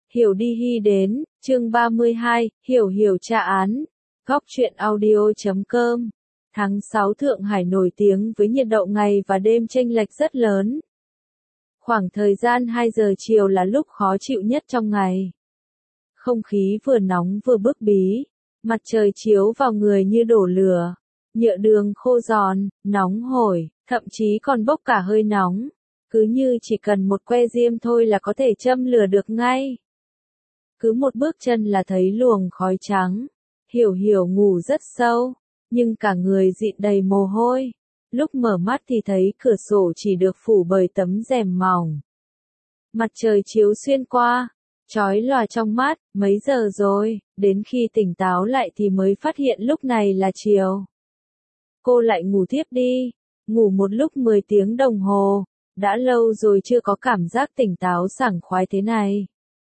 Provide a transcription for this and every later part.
Hiểu đi hy đến, chương 32, Hiểu hiểu tra án. Góc truyện audio.com. Tháng 6 Thượng Hải nổi tiếng với nhiệt độ ngày và đêm chênh lệch rất lớn. Khoảng thời gian 2 giờ chiều là lúc khó chịu nhất trong ngày. Không khí vừa nóng vừa bức bí, mặt trời chiếu vào người như đổ lửa, nhựa đường khô giòn, nóng hổi, thậm chí còn bốc cả hơi nóng, cứ như chỉ cần một que diêm thôi là có thể châm lửa được ngay. Cứ một bước chân là thấy luồng khói trắng. Hiểu hiểu ngủ rất sâu, nhưng cả người dịn đầy mồ hôi. Lúc mở mắt thì thấy cửa sổ chỉ được phủ bởi tấm rèm mỏng. Mặt trời chiếu xuyên qua, chói lòa trong mắt. Mấy giờ rồi? Đến khi tỉnh táo lại thì mới phát hiện lúc này là chiều. Cô lại ngủ thiếp đi. Ngủ một lúc 10 tiếng đồng hồ. Đã lâu rồi chưa có cảm giác tỉnh táo sảng khoái thế này.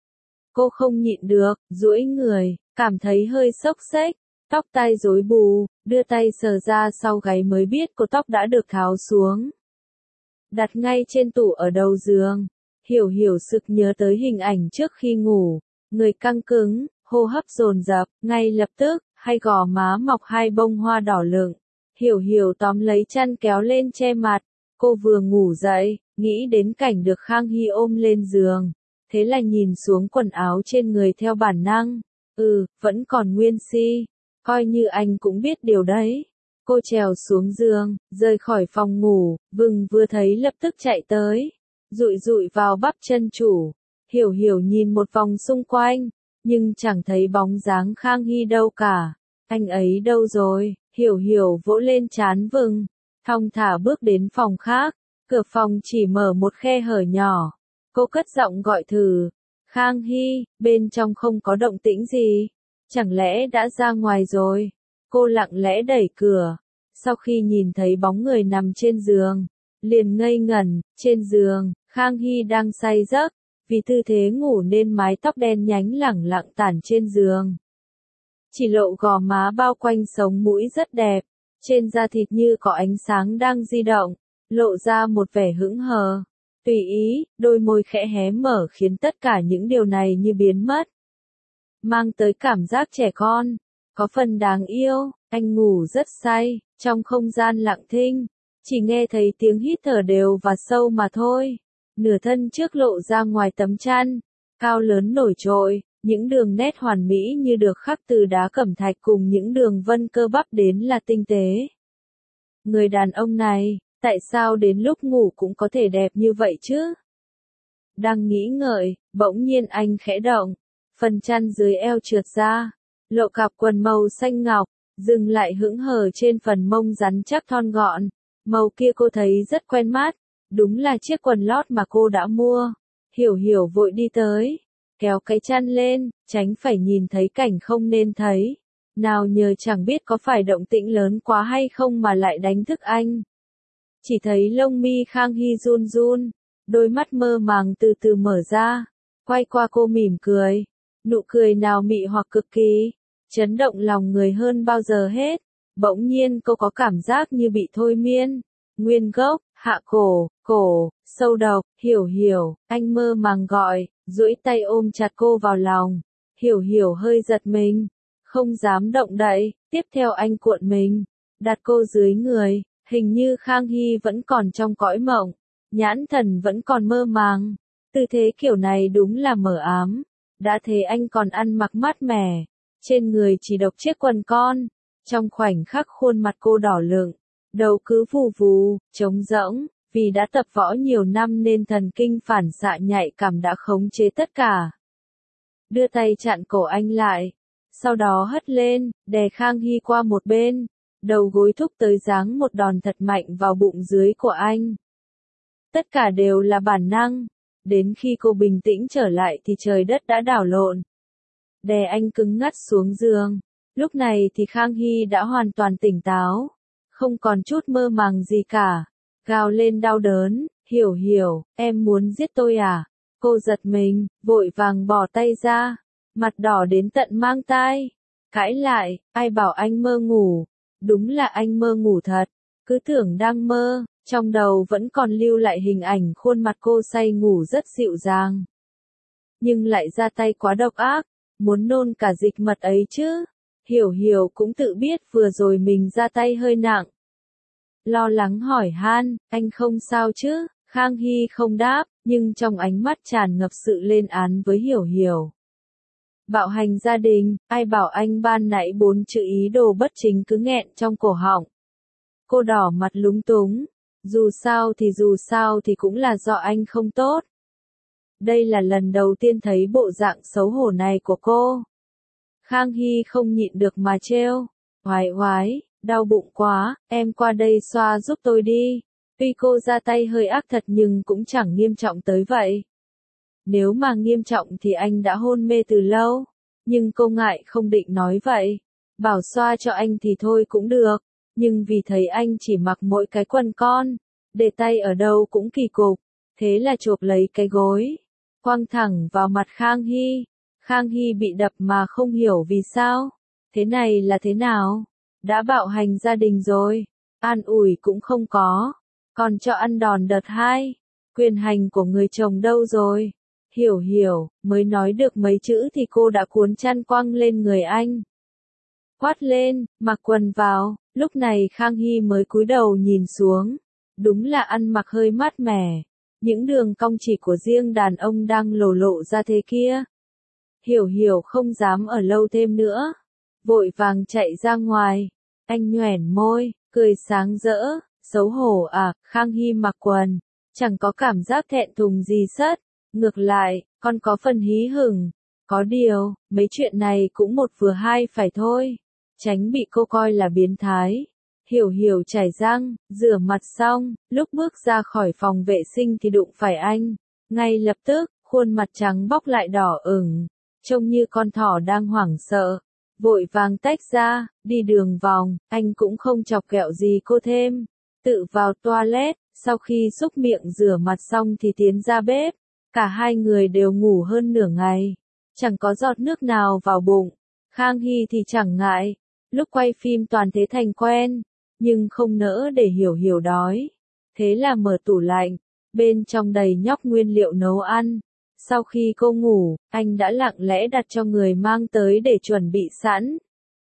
Cô không nhịn được, duỗi người, cảm thấy hơi xốc xếch, tóc tai rối bù, đưa tay sờ ra sau gáy mới biết cô tóc đã được tháo xuống. Đặt ngay trên tủ ở đầu giường, hiểu hiểu sực nhớ tới hình ảnh trước khi ngủ, người căng cứng, hô hấp dồn dập, ngay lập tức, hai gò má mọc hai bông hoa đỏ lựng. Hiểu hiểu tóm lấy chăn kéo lên che mặt, cô vừa ngủ dậy, nghĩ đến cảnh được Khang Hy ôm lên giường. Thế là nhìn xuống quần áo trên người theo bản năng. Vẫn còn nguyên si. Coi như anh cũng biết điều đấy. Cô trèo xuống giường, rời khỏi phòng ngủ, vừa thấy lập tức chạy tới. Dụi dụi vào bắp chân chủ. Hiểu hiểu nhìn một vòng xung quanh, nhưng chẳng thấy bóng dáng Khang Hy đâu cả. Anh ấy đâu rồi? Hiểu hiểu vỗ lên trán thong thả bước đến phòng khác. Cửa phòng chỉ mở một khe hở nhỏ. Cô cất giọng gọi thử. Khang Hy, bên trong không có động tĩnh gì. Chẳng lẽ đã ra ngoài rồi? Cô lặng lẽ đẩy cửa. Sau khi nhìn thấy bóng người nằm trên giường, liền ngây ngẩn. Trên giường, Khang Hy đang say giấc. Vì tư thế ngủ nên mái tóc đen nhánh lẳng lặng tản trên giường. Chỉ lộ gò má bao quanh sống mũi rất đẹp. Trên da thịt như có ánh sáng đang di động, lộ ra một vẻ hững hờ. Tùy ý, đôi môi khẽ hé mở khiến tất cả những điều này như biến mất. Mang tới cảm giác trẻ con, có phần đáng yêu. Anh ngủ rất say, trong không gian lặng thinh, chỉ nghe thấy tiếng hít thở đều và sâu mà thôi. Nửa thân trước lộ ra ngoài tấm chăn, cao lớn nổi trội, những đường nét hoàn mỹ như được khắc từ đá cẩm thạch cùng những đường vân cơ bắp đến là tinh tế. Người đàn ông này, tại sao đến lúc ngủ cũng có thể đẹp như vậy chứ? Đang nghĩ ngợi, bỗng nhiên anh khẽ động, phần chăn dưới eo trượt ra, lộ cặp quần màu xanh ngọc, dừng lại hững hờ trên phần mông rắn chắc thon gọn. Màu kia cô thấy rất quen mắt, đúng là chiếc quần lót mà cô đã mua. Hiểu hiểu vội đi tới, kéo cái chăn lên, tránh phải nhìn thấy cảnh không nên thấy. Nào nhờ chẳng biết có phải động tĩnh lớn quá hay không mà lại đánh thức anh. Chỉ thấy lông mi Khang Hy run run, đôi mắt mơ màng từ từ mở ra, quay qua cô mỉm cười, nụ cười nào mị hoặc cực kỳ, chấn động lòng người hơn bao giờ hết. Bỗng nhiên cô có cảm giác như bị thôi miên, nguyên gốc, hạ cổ, sâu độc. Hiểu hiểu, anh mơ màng gọi, duỗi tay ôm chặt cô vào lòng. Hiểu hiểu hơi giật mình, không dám động đậy, tiếp theo anh cuộn mình, đặt cô dưới người. Hình như Khang Hy vẫn còn trong cõi mộng, nhãn thần vẫn còn mơ màng. Tư thế kiểu này đúng là mờ ám. Đã thế anh còn ăn mặc mát mẻ, trên người chỉ độc chiếc quần con. Trong khoảnh khắc khuôn mặt cô đỏ lựng, đầu cứ vù vù, trống rỗng. Vì đã tập võ nhiều năm nên thần kinh phản xạ nhạy cảm đã khống chế tất cả. Đưa tay chặn cổ anh lại, sau đó hất lên, đè Khang Hy qua một bên. Đầu gối thúc tới giáng một đòn thật mạnh vào bụng dưới của anh. Tất cả đều là bản năng. Đến khi cô bình tĩnh trở lại thì trời đất đã đảo lộn. Đè anh cứng ngắt xuống giường. Lúc này thì Khang Hy đã hoàn toàn tỉnh táo. Không còn chút mơ màng gì cả. Gào lên đau đớn. Hiểu hiểu, em muốn giết tôi à? Cô giật mình, vội vàng bỏ tay ra. Mặt đỏ đến tận mang tai. Cãi lại, ai bảo anh mơ ngủ? Đúng là anh mơ ngủ thật, cứ tưởng đang mơ, trong đầu vẫn còn lưu lại hình ảnh khuôn mặt cô say ngủ rất dịu dàng. nhưng lại ra tay quá độc ác, muốn nôn cả dịch mật ấy chứ. Hiểu Hiểu cũng tự biết vừa rồi mình ra tay hơi nặng. Lo lắng hỏi han, anh không sao chứ? Khang Hy không đáp, nhưng trong ánh mắt tràn ngập sự lên án với Hiểu Hiểu. Bạo hành gia đình, ai bảo anh ban nãy 4 chữ ý đồ bất chính cứ nghẹn trong cổ họng. Cô đỏ mặt lúng túng, dù sao thì cũng là do anh không tốt. Đây là lần đầu tiên thấy bộ dạng xấu hổ này của cô. Khang Hy không nhịn được mà trêu, oái, đau bụng quá, em qua đây xoa giúp tôi đi. Tuy cô ra tay hơi ác thật nhưng cũng chẳng nghiêm trọng tới vậy. Nếu mà nghiêm trọng thì anh đã hôn mê từ lâu, nhưng cô ngại không định nói vậy. Bảo xoa cho anh thì thôi cũng được, nhưng vì thấy anh chỉ mặc mỗi cái quần con, để tay ở đâu cũng kỳ cục, thế là chộp lấy cái gối, quăng thẳng vào mặt Khang Hy. Khang Hy bị đập mà không hiểu vì sao. Thế này là thế nào? Đã bạo hành gia đình rồi, an ủi cũng không có, còn cho ăn đòn đợt 2. Quyền hành của người chồng đâu rồi? Hiểu Hiểu, mới nói được mấy chữ thì cô đã cuốn chăn quăng lên người anh. Quát lên, mặc quần vào, lúc này Khang Hy mới cúi đầu nhìn xuống. Đúng là ăn mặc hơi mát mẻ, những đường cong chỉ của riêng đàn ông đang lộ ra thế kia. Hiểu Hiểu không dám ở lâu thêm nữa, vội vàng chạy ra ngoài. Anh nhoẻn môi, cười sáng rỡ, xấu hổ à? Khang Hy mặc quần, chẳng có cảm giác thẹn thùng gì sất, ngược lại, còn có phần hí hửng. Có điều, mấy chuyện này cũng một vừa hai phải thôi, tránh bị cô coi là biến thái. Hiểu Hiểu chải răng, rửa mặt xong, lúc bước ra khỏi phòng vệ sinh thì đụng phải anh. Ngay lập tức, khuôn mặt trắng bóc lại đỏ ửng, trông như con thỏ đang hoảng sợ. Vội vàng tách ra, đi đường vòng, anh cũng không chọc ghẹo gì cô thêm. Tự vào toilet, sau khi xúc miệng rửa mặt xong thì tiến ra bếp. Cả hai người đều ngủ hơn nửa ngày, chẳng có giọt nước nào vào bụng. Khang Hy thì chẳng ngại, lúc quay phim toàn thế thành quen, nhưng không nỡ để Hiểu Hiểu đói. Thế là mở tủ lạnh, bên trong đầy nhóc nguyên liệu nấu ăn. Sau khi cô ngủ, anh đã lặng lẽ đặt cho người mang tới để chuẩn bị sẵn.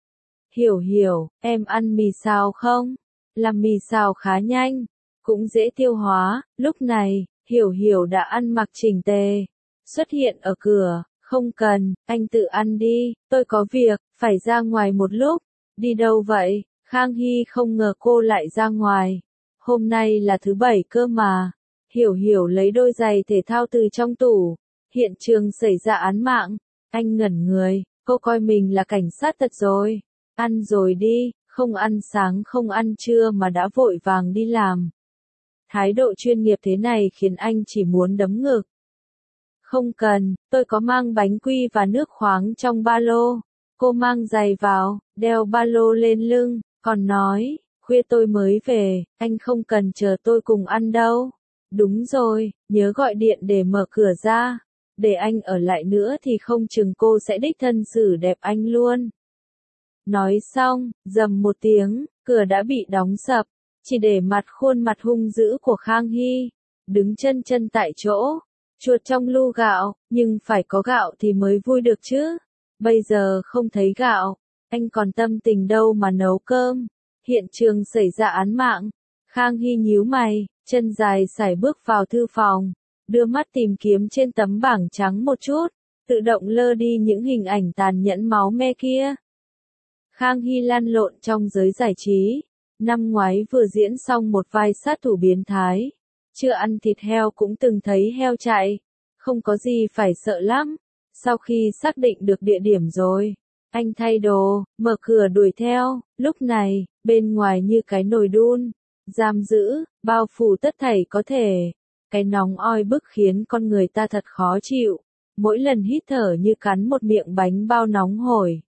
Hiểu Hiểu, em ăn mì xào không? Làm mì xào khá nhanh, cũng dễ tiêu hóa. Lúc này, Hiểu Hiểu đã ăn mặc chỉnh tề, xuất hiện ở cửa. Không cần, anh tự ăn đi, tôi có việc, phải ra ngoài một lúc. Đi đâu vậy? Khang Hy không ngờ cô lại ra ngoài. Hôm nay là thứ Bảy cơ mà. Hiểu Hiểu lấy đôi giày thể thao từ trong tủ. Hiện trường xảy ra án mạng. Anh ngẩn người, cô coi mình là cảnh sát thật rồi. Ăn rồi đi, không ăn sáng không ăn trưa mà đã vội vàng đi làm. Thái độ chuyên nghiệp thế này khiến anh chỉ muốn đấm ngực. Không cần, tôi có mang bánh quy và nước khoáng trong ba lô. Cô mang giày vào, đeo ba lô lên lưng, còn nói, khuya tôi mới về, anh không cần chờ tôi cùng ăn đâu. Đúng rồi, nhớ gọi điện để mở cửa ra. Để anh ở lại nữa thì không chừng cô sẽ đích thân xử đẹp anh luôn. Nói xong, rầm một tiếng, cửa đã bị đóng sập, chỉ để mặt khuôn mặt hung dữ của Khang Hy, đứng chân tại chỗ, chuột trong lu gạo, nhưng phải có gạo thì mới vui được chứ. Bây giờ không thấy gạo, anh còn tâm tình đâu mà nấu cơm. Hiện trường xảy ra án mạng. Khang Hy nhíu mày, chân dài sải bước vào thư phòng, đưa mắt tìm kiếm trên tấm bảng trắng một chút, tự động lơ đi những hình ảnh tàn nhẫn máu me kia. Khang Hy lăn lộn trong giới giải trí, năm ngoái vừa diễn xong một vai sát thủ biến thái, chưa ăn thịt heo cũng từng thấy heo chạy, không có gì phải sợ lắm. Sau khi xác định được địa điểm rồi, anh thay đồ, mở cửa đuổi theo. Lúc này, bên ngoài như cái nồi đun, giam giữ, bao phủ tất thảy có thể. Cái nóng oi bức khiến con người ta thật khó chịu, mỗi lần hít thở như cắn một miệng bánh bao nóng hổi.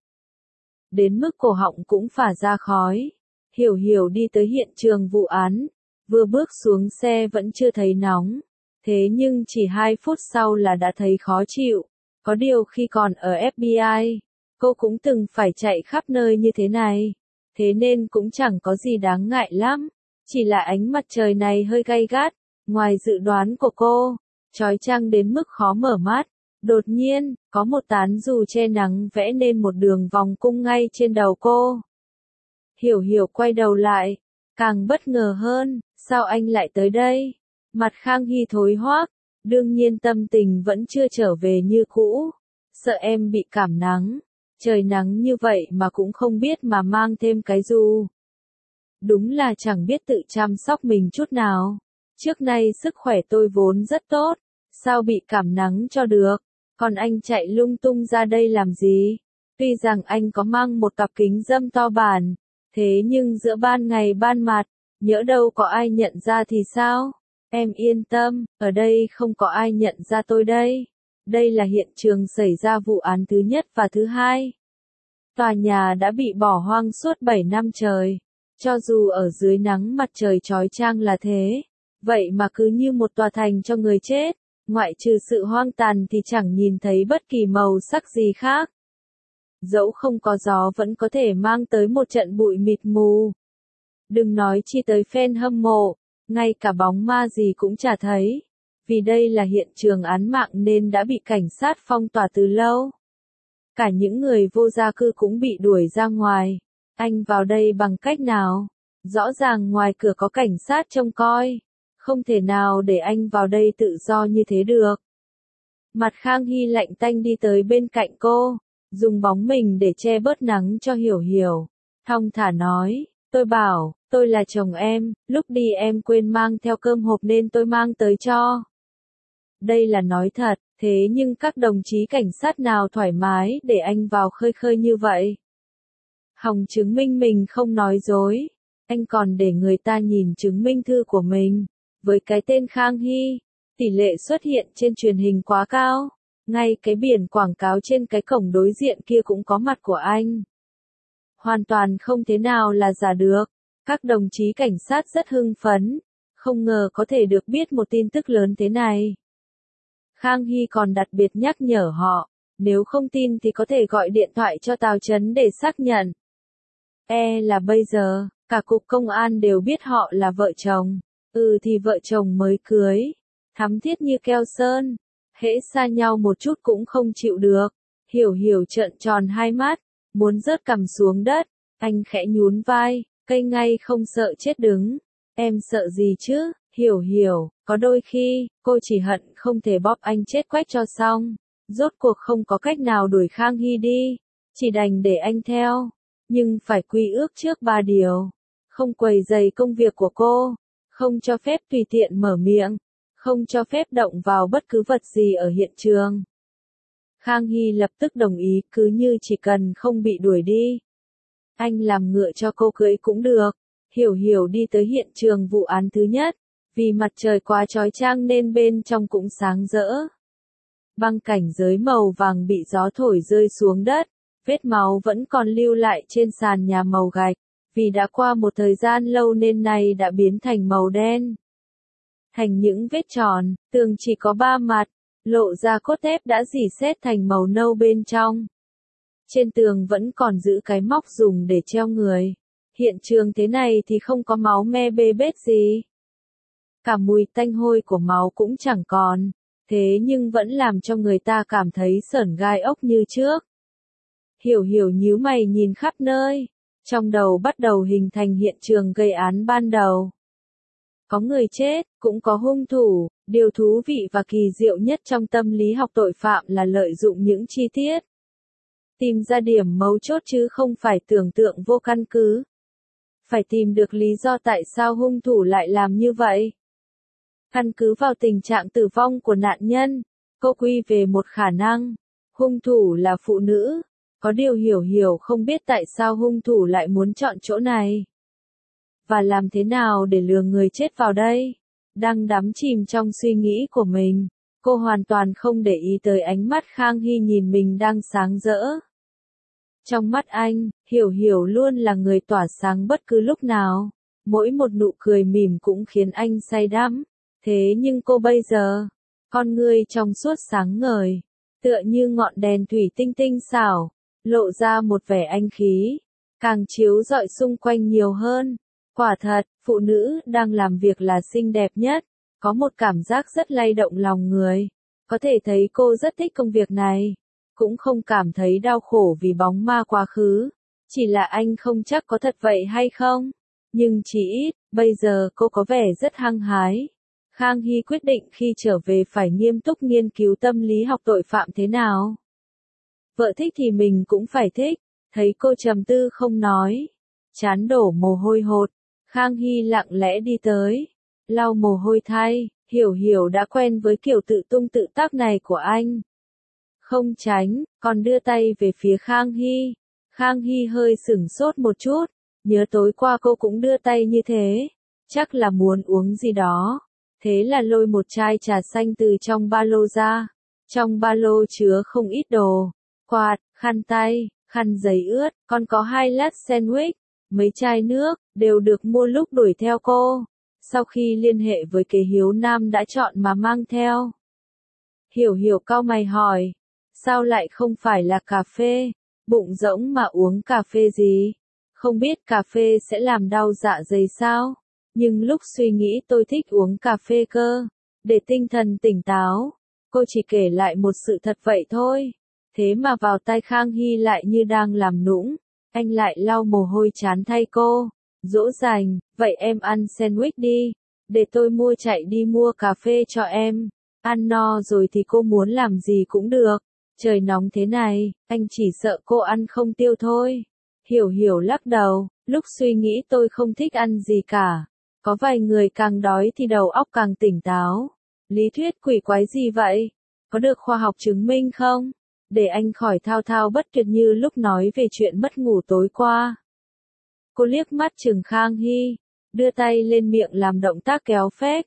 Đến mức cổ họng cũng phả ra khói. Hiểu Hiểu đi tới hiện trường vụ án, vừa bước xuống xe vẫn chưa thấy nóng. Thế nhưng chỉ 2 phút sau là đã thấy khó chịu. Có điều khi còn ở FBI, cô cũng từng phải chạy khắp nơi như thế này. Thế nên cũng chẳng có gì đáng ngại lắm. Chỉ là ánh mặt trời này hơi gay gắt, ngoài dự đoán của cô, chói chang đến mức khó mở mắt. Đột nhiên, có một tán dù che nắng vẽ nên một đường vòng cung ngay trên đầu cô. Hiểu Hiểu quay đầu lại, càng bất ngờ hơn, sao anh lại tới đây? Mặt Khang Hy thối hoác, đương nhiên tâm tình vẫn chưa trở về như cũ. Sợ em bị cảm nắng, trời nắng như vậy mà cũng không biết mà mang thêm cái dù. Đúng là chẳng biết tự chăm sóc mình chút nào. Trước nay sức khỏe tôi vốn rất tốt, sao bị cảm nắng cho được? Còn anh chạy lung tung ra đây làm gì? Tuy rằng anh có mang một cặp kính râm to bản, thế nhưng giữa ban ngày ban mặt, nhỡ đâu có ai nhận ra thì sao? Em yên tâm, ở đây không có ai nhận ra tôi đây. Đây là hiện trường xảy ra vụ án thứ nhất và thứ hai. Tòa nhà đã bị bỏ hoang suốt 7 năm trời. Cho dù ở dưới nắng mặt trời chói chang là thế, vậy mà cứ như một tòa thành cho người chết, ngoại trừ sự hoang tàn thì chẳng nhìn thấy bất kỳ màu sắc gì khác. Dẫu không có gió vẫn có thể mang tới một trận bụi mịt mù. Đừng nói chi tới fan hâm mộ, ngay cả bóng ma gì cũng chả thấy. Vì đây là hiện trường án mạng nên đã bị cảnh sát phong tỏa từ lâu. Cả những người vô gia cư cũng bị đuổi ra ngoài. Anh vào đây bằng cách nào? Rõ ràng ngoài cửa có cảnh sát trông coi. Không thể nào để anh vào đây tự do như thế được. Mặt Khang Hy lạnh tanh đi tới bên cạnh cô, dùng bóng mình để che bớt nắng cho Hiểu Hiểu. Thong thả nói, tôi bảo, tôi là chồng em, lúc đi em quên mang theo cơm hộp nên tôi mang tới cho. Đây là nói thật, thế nhưng các đồng chí cảnh sát nào thoải mái để anh vào khơi khơi như vậy? Hòng chứng minh mình không nói dối, anh còn để người ta nhìn chứng minh thư của mình. Với cái tên Khang Hy, tỷ lệ xuất hiện trên truyền hình quá cao. Ngay cái biển quảng cáo trên cái cổng đối diện kia cũng có mặt của anh. Hoàn toàn không thế nào là giả được. Các đồng chí cảnh sát rất hưng phấn, không ngờ có thể được biết một tin tức lớn thế này. Khang Hy còn đặc biệt nhắc nhở họ, nếu không tin thì có thể gọi điện thoại cho Tào Chấn để xác nhận. Là bây giờ, cả cục công an đều biết họ là vợ chồng. Thì vợ chồng mới cưới, thắm thiết như keo sơn, hễ xa nhau một chút cũng không chịu được. Hiểu Hiểu trợn tròn hai mắt, muốn rớt cằm xuống đất, anh khẽ nhún vai, cây ngay không sợ chết đứng. Em sợ gì chứ, Hiểu Hiểu, có đôi khi, cô chỉ hận không thể bóp anh chết quách cho xong. Rốt cuộc không có cách nào đuổi Khang Hy đi, chỉ đành để anh theo, nhưng phải quy ước trước 3 điều. Không quấy rầy công việc của cô. Không cho phép tùy tiện mở miệng, không cho phép động vào bất cứ vật gì ở hiện trường. Khang Hy lập tức đồng ý, cứ như chỉ cần không bị đuổi đi. Anh làm ngựa cho cô cưỡi cũng được. Hiểu Hiểu đi tới hiện trường vụ án thứ nhất, vì mặt trời quá chói chang nên bên trong cũng sáng rỡ. Băng cảnh giới màu vàng bị gió thổi rơi xuống đất, vết máu vẫn còn lưu lại trên sàn nhà màu gạch. Vì đã qua một thời gian lâu nên nay đã biến thành màu đen. Thành những vết tròn, tường chỉ có 3 mặt, lộ ra cốt thép đã rỉ sét thành màu nâu bên trong. Trên tường vẫn còn giữ cái móc dùng để treo người. Hiện trường thế này thì không có máu me bê bết gì. Cả mùi tanh hôi của máu cũng chẳng còn, thế nhưng vẫn làm cho người ta cảm thấy sởn gai ốc như trước. Hiểu Hiểu nhíu mày nhìn khắp nơi. Trong đầu bắt đầu hình thành hiện trường gây án ban đầu. Có người chết, cũng có hung thủ, điều thú vị và kỳ diệu nhất trong tâm lý học tội phạm là lợi dụng những chi tiết. Tìm ra điểm mấu chốt chứ không phải tưởng tượng vô căn cứ. Phải tìm được lý do tại sao hung thủ lại làm như vậy. Căn cứ vào tình trạng tử vong của nạn nhân, cô quy về một khả năng. Hung thủ là phụ nữ. Có điều Hiểu Hiểu không biết tại sao hung thủ lại muốn chọn chỗ này. Và làm thế nào để lừa người chết vào đây? Đang đắm chìm trong suy nghĩ của mình, cô hoàn toàn không để ý tới ánh mắt Khang Hy nhìn mình đang sáng rỡ. Trong mắt anh, Hiểu Hiểu luôn là người tỏa sáng bất cứ lúc nào. Mỗi một nụ cười mỉm cũng khiến anh say đắm. Thế nhưng cô bây giờ, con ngươi trong suốt sáng ngời, tựa như ngọn đèn thủy tinh tinh xảo, lộ ra một vẻ anh khí, càng chiếu rọi xung quanh nhiều hơn. Quả thật, phụ nữ đang làm việc là xinh đẹp nhất, có một cảm giác rất lay động lòng người. Có thể thấy cô rất thích công việc này, cũng không cảm thấy đau khổ vì bóng ma quá khứ. Chỉ là anh không chắc có thật vậy hay không. Nhưng chỉ ít, bây giờ cô có vẻ rất hăng hái. Khang Hy quyết định khi trở về phải nghiêm túc nghiên cứu tâm lý học tội phạm thế nào. Vợ thích thì mình cũng phải thích. Thấy cô trầm tư không nói, trán đổ mồ hôi hột, Khang Hy lặng lẽ đi tới, lau mồ hôi thay. Hiểu Hiểu đã quen với kiểu tự tung tự tác này của anh. Không tránh, còn đưa tay về phía Khang Hy. Khang Hy hơi sửng sốt một chút, nhớ tối qua cô cũng đưa tay như thế, chắc là muốn uống gì đó. Thế là lôi một chai trà xanh từ trong ba lô ra. Trong ba lô chứa không ít đồ, quạt, khăn tay, khăn giấy ướt, còn có 2 lát sandwich, mấy chai nước, đều được mua lúc đuổi theo cô. Sau khi liên hệ với kế Hiếu Nam đã chọn mà mang theo. Hiểu Hiểu cau mày hỏi, sao lại không phải là cà phê, bụng rỗng mà uống cà phê gì? Không biết cà phê sẽ làm đau dạ dày sao? Nhưng lúc suy nghĩ tôi thích uống cà phê cơ, để tinh thần tỉnh táo. Cô chỉ kể lại một sự thật vậy thôi. Thế mà vào tai Khang Hy lại như đang làm nũng. Anh lại lau mồ hôi chán thay cô. Dỗ dành, vậy em ăn sandwich đi. Để tôi mua chạy đi mua cà phê cho em. Ăn no rồi thì cô muốn làm gì cũng được. Trời nóng thế này, anh chỉ sợ cô ăn không tiêu thôi. Hiểu Hiểu lắc đầu, lúc suy nghĩ tôi không thích ăn gì cả. Có vài người càng đói thì đầu óc càng tỉnh táo. Lý thuyết quỷ quái gì vậy? Có được khoa học chứng minh không? Để anh khỏi thao thao bất tuyệt như lúc nói về chuyện mất ngủ tối qua. Cô liếc mắt chừng Khang Hy, đưa tay lên miệng làm động tác kéo phép.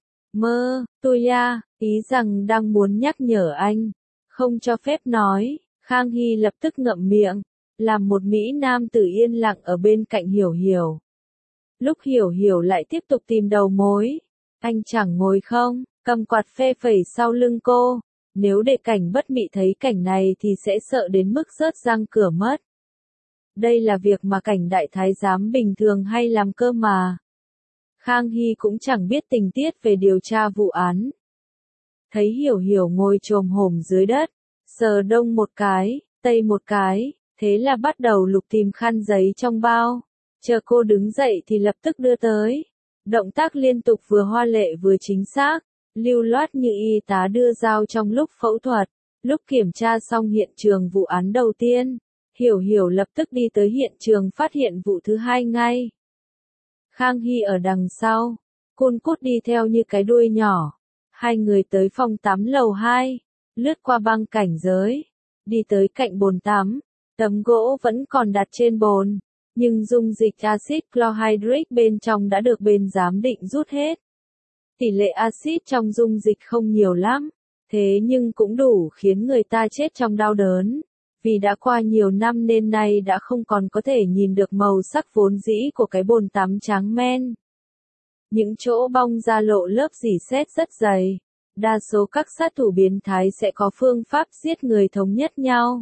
Tôi ya, ý rằng đang muốn nhắc nhở anh. Không cho phép nói, Khang Hy lập tức ngậm miệng, làm một Mỹ Nam tử yên lặng ở bên cạnh Hiểu Hiểu. Lúc Hiểu Hiểu lại tiếp tục tìm đầu mối, anh chẳng ngồi không, cầm quạt phe phẩy sau lưng cô. Nếu để Cảnh Bất Mị thấy cảnh này thì sẽ sợ đến mức rớt răng cửa mất. Đây là việc mà Cảnh đại thái giám bình thường hay làm cơ mà. Khang Hy cũng chẳng biết tình tiết về điều tra vụ án. Thấy Hiểu Hiểu ngồi chồm hổm dưới đất, sờ đông một cái, tây một cái, thế là bắt đầu lục tìm khăn giấy trong bao. Chờ cô đứng dậy thì lập tức đưa tới. Động tác liên tục vừa hoa lệ vừa chính xác, lưu loát như y tá đưa dao trong lúc phẫu thuật. Lúc kiểm tra xong hiện trường vụ án đầu tiên, Hiểu Hiểu lập tức đi tới hiện trường phát hiện vụ thứ hai ngay. Khang Hy ở đằng sau, cun cút đi theo như cái đuôi nhỏ. Hai người tới phòng tắm lầu 2, lướt qua băng cảnh giới, đi tới cạnh bồn tắm. Tấm gỗ vẫn còn đặt trên bồn, nhưng dung dịch axit chlorhydric bên trong đã được bên giám định rút hết. Tỷ lệ axit trong dung dịch không nhiều lắm, thế nhưng cũng đủ khiến người ta chết trong đau đớn. Vì đã qua nhiều năm nên nay đã không còn có thể nhìn được màu sắc vốn dĩ của cái bồn tắm trắng men. Những chỗ bong ra lộ lớp rỉ sét rất dày. Đa số các sát thủ biến thái sẽ có phương pháp giết người thống nhất nhau.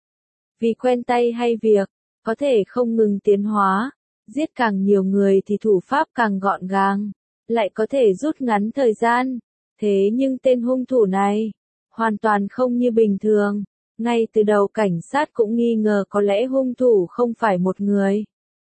Vì quen tay hay việc, có thể không ngừng tiến hóa. Giết càng nhiều người thì thủ pháp càng gọn gàng, lại có thể rút ngắn thời gian. Thế nhưng tên hung thủ này, hoàn toàn không như bình thường. Ngay từ đầu cảnh sát cũng nghi ngờ có lẽ hung thủ không phải một người.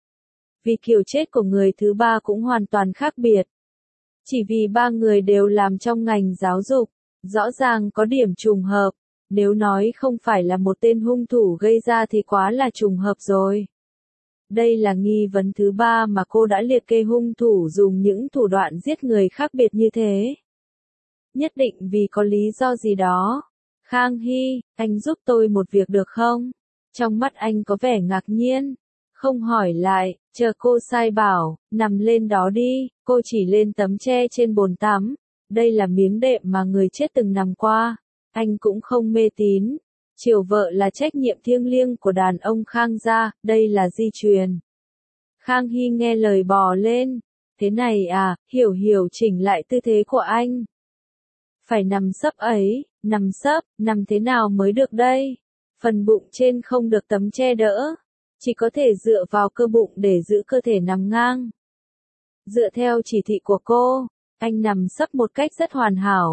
Vì kiểu chết của người thứ ba cũng hoàn toàn khác biệt. Chỉ vì ba người đều làm trong ngành giáo dục, rõ ràng có điểm trùng hợp. Nếu nói không phải là một tên hung thủ gây ra thì quá là trùng hợp rồi. Đây là nghi vấn thứ ba mà cô đã liệt kê hung thủ dùng những thủ đoạn giết người khác biệt như thế. Nhất định vì có lý do gì đó. Khang Hy, anh giúp tôi một việc được không? Trong mắt anh có vẻ ngạc nhiên. Không hỏi lại, chờ cô sai bảo, nằm lên đó đi. Cô chỉ lên tấm tre trên bồn tắm. Đây là miếng đệm mà người chết từng nằm qua. Anh cũng không mê tín. Chiều vợ là trách nhiệm thiêng liêng của đàn ông Khang gia, đây là di truyền. Khang Hy nghe lời bò lên. Thế này à, Hiểu Hiểu chỉnh lại tư thế của anh. Phải nằm sấp ấy, nằm sấp, nằm thế nào mới được đây? Phần bụng trên không được tấm che đỡ. Chỉ có thể dựa vào cơ bụng để giữ cơ thể nằm ngang. Dựa theo chỉ thị của cô, anh nằm sấp một cách rất hoàn hảo.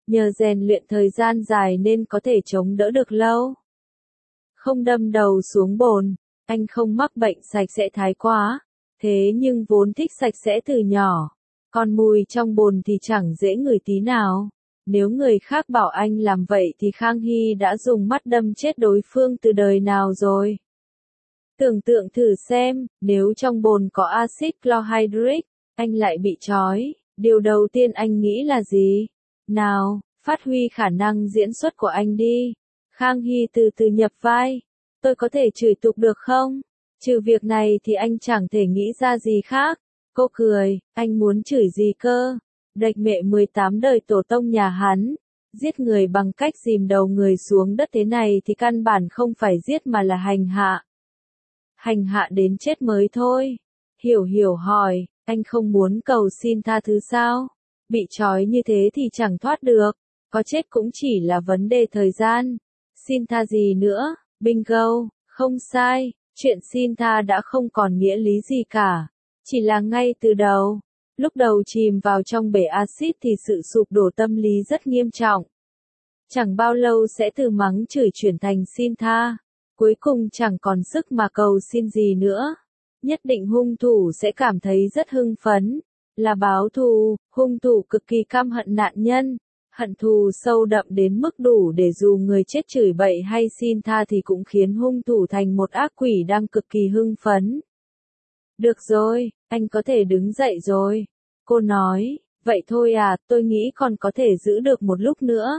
nhờ rèn luyện thời gian dài nên có thể chống đỡ được lâu. Không đâm đầu xuống bồn, anh không mắc bệnh sạch sẽ thái quá, thế nhưng vốn thích sạch sẽ từ nhỏ, còn mùi trong bồn thì chẳng dễ ngửi tí nào. Nếu người khác bảo anh làm vậy thì Khang Hy đã dùng mắt đâm chết đối phương từ đời nào rồi. Tưởng tượng thử xem, nếu trong bồn có axit chlorhydric, anh lại bị trói, điều đầu tiên anh nghĩ là gì? Nào, phát huy khả năng diễn xuất của anh đi. Khang Hy từ từ nhập vai. Tôi có thể chửi tục được không? Trừ việc này thì anh chẳng thể nghĩ ra gì khác. Cô cười, anh muốn chửi gì cơ? Đạch mẹ 18 đời tổ tông nhà hắn. Giết người bằng cách dìm đầu người xuống đất thế này thì căn bản không phải giết mà là hành hạ. Hành hạ đến chết mới thôi. Hiểu Hiểu hỏi, anh không muốn cầu xin tha thứ sao? Bị trói như thế thì chẳng thoát được, có chết cũng chỉ là vấn đề thời gian. Xin tha gì nữa? Bingo, không sai, chuyện xin tha đã không còn nghĩa lý gì cả. Chỉ là ngay từ đầu, lúc đầu chìm vào trong bể axit thì sự sụp đổ tâm lý rất nghiêm trọng. Chẳng bao lâu sẽ từ mắng chửi chuyển thành xin tha. Cuối cùng chẳng còn sức mà cầu xin gì nữa. Nhất định hung thủ sẽ cảm thấy rất hưng phấn. Là báo thù, hung thủ cực kỳ căm hận nạn nhân. Hận thù sâu đậm đến mức đủ để dù người chết chửi bậy hay xin tha thì cũng khiến hung thủ thành một ác quỷ đang cực kỳ hưng phấn. Được rồi, anh có thể đứng dậy rồi. Cô nói, vậy thôi à, tôi nghĩ còn có thể giữ được một lúc nữa.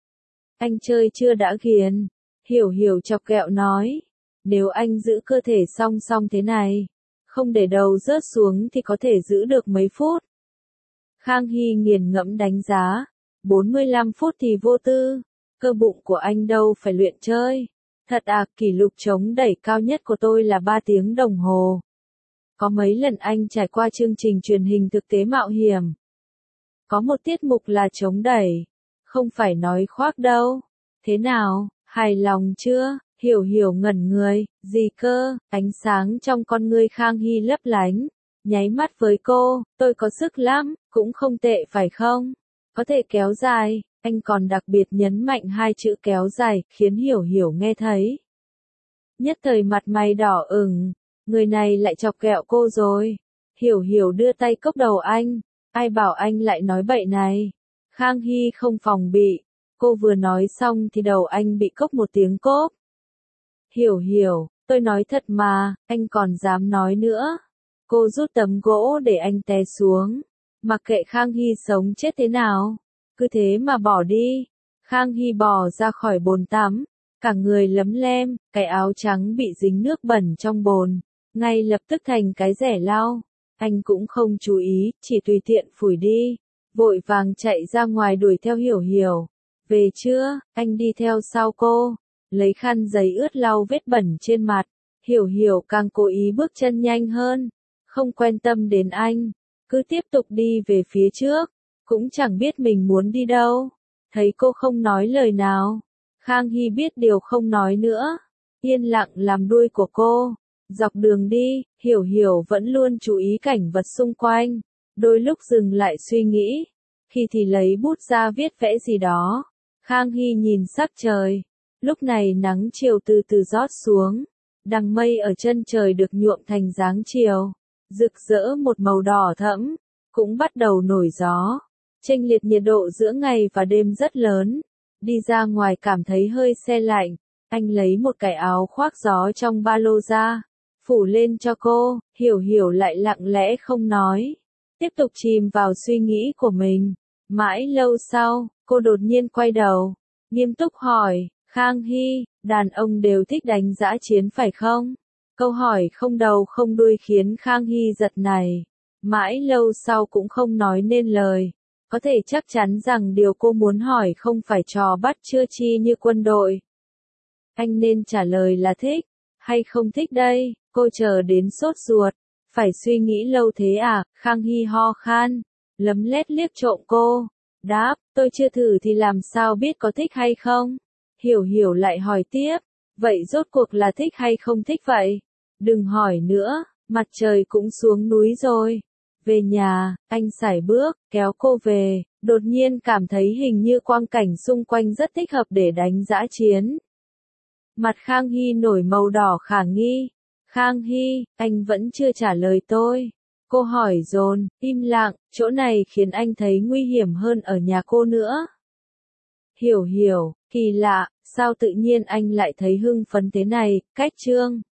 Anh chơi chưa đã ghiền. Hiểu Hiểu chọc ghẹo nói, nếu anh giữ cơ thể song song thế này, không để đầu rớt xuống thì có thể giữ được mấy phút. Khang Hy nghiền ngẫm đánh giá, 45 phút thì vô tư, cơ bụng của anh đâu phải luyện chơi. Thật à, kỷ lục chống đẩy cao nhất của tôi là 3 tiếng đồng hồ. Có mấy lần anh trải qua chương trình truyền hình thực tế mạo hiểm. Có một tiết mục là chống đẩy, không phải nói khoác đâu. Thế nào? Hài lòng chưa? Hiểu Hiểu ngẩn người, gì cơ? Ánh sáng trong con ngươi Khang Hy lấp lánh, nháy mắt với cô, tôi có sức lắm, cũng không tệ phải không? Có thể kéo dài, anh còn đặc biệt nhấn mạnh hai chữ kéo dài, khiến Hiểu Hiểu nghe thấy. Nhất thời mặt mày đỏ ửng, người này lại chọc ghẹo cô rồi. Hiểu Hiểu đưa tay cốc đầu anh, ai bảo anh lại nói bậy này? Khang Hy không phòng bị. Cô vừa nói xong thì đầu anh bị cốc một tiếng cốp. Hiểu Hiểu, tôi nói thật mà, anh còn dám nói nữa. Cô rút tấm gỗ để anh té xuống. Mặc kệ Khang Hy sống chết thế nào, cứ thế mà bỏ đi. Khang Hy bò ra khỏi bồn tắm, cả người lấm lem, cái áo trắng bị dính nước bẩn trong bồn, ngay lập tức thành cái rẻ lau. Anh cũng không chú ý, chỉ tùy tiện phủi đi, vội vàng chạy ra ngoài đuổi theo Hiểu Hiểu. Về chưa? Anh đi theo sau cô, lấy khăn giấy ướt lau vết bẩn trên mặt. Hiểu Hiểu càng cố ý bước chân nhanh hơn, không quan tâm đến anh, cứ tiếp tục đi về phía trước, cũng chẳng biết mình muốn đi đâu. Thấy cô không nói lời nào, Khang Hy biết điều không nói nữa, yên lặng làm đuôi của cô. Dọc đường đi, Hiểu Hiểu vẫn luôn chú ý cảnh vật xung quanh, đôi lúc dừng lại suy nghĩ, khi thì lấy bút ra viết vẽ gì đó. Khang Hy nhìn sắc trời, lúc này nắng chiều từ từ rót xuống, đằng mây ở chân trời được nhuộm thành dáng chiều, rực rỡ một màu đỏ thẫm, cũng bắt đầu nổi gió. Chênh lệch nhiệt độ giữa ngày và đêm rất lớn, đi ra ngoài cảm thấy hơi se lạnh, anh lấy một cái áo khoác gió trong ba lô ra, phủ lên cho cô. Hiểu Hiểu lại lặng lẽ không nói, tiếp tục chìm vào suy nghĩ của mình. Mãi lâu sau, cô đột nhiên quay đầu, nghiêm túc hỏi, Khang Hy, đàn ông đều thích đánh dã chiến phải không? Câu hỏi không đầu không đuôi khiến Khang Hy giật nảy, mãi lâu sau cũng không nói nên lời. Có thể chắc chắn rằng điều cô muốn hỏi không phải trò bắt chưa chi như quân đội. Anh nên trả lời là thích, hay không thích đây, cô chờ đến sốt ruột. Phải suy nghĩ lâu thế à? Khang Hy ho khan, lấm lét liếc trộm cô. Đáp, tôi chưa thử thì làm sao biết có thích hay không? Hiểu Hiểu lại hỏi tiếp, vậy rốt cuộc là thích hay không thích vậy? Đừng hỏi nữa, mặt trời cũng xuống núi rồi. Về nhà, anh sải bước, kéo cô về, đột nhiên cảm thấy hình như quang cảnh xung quanh rất thích hợp để đánh dã chiến. Mặt Khang Hy nổi màu đỏ khả nghi. Khang Hy, anh vẫn chưa trả lời tôi. Cô hỏi dồn, im lặng, chỗ này khiến anh thấy nguy hiểm hơn ở nhà cô nữa. Hiểu, kỳ lạ, sao tự nhiên anh lại thấy hưng phấn thế này, cách chương.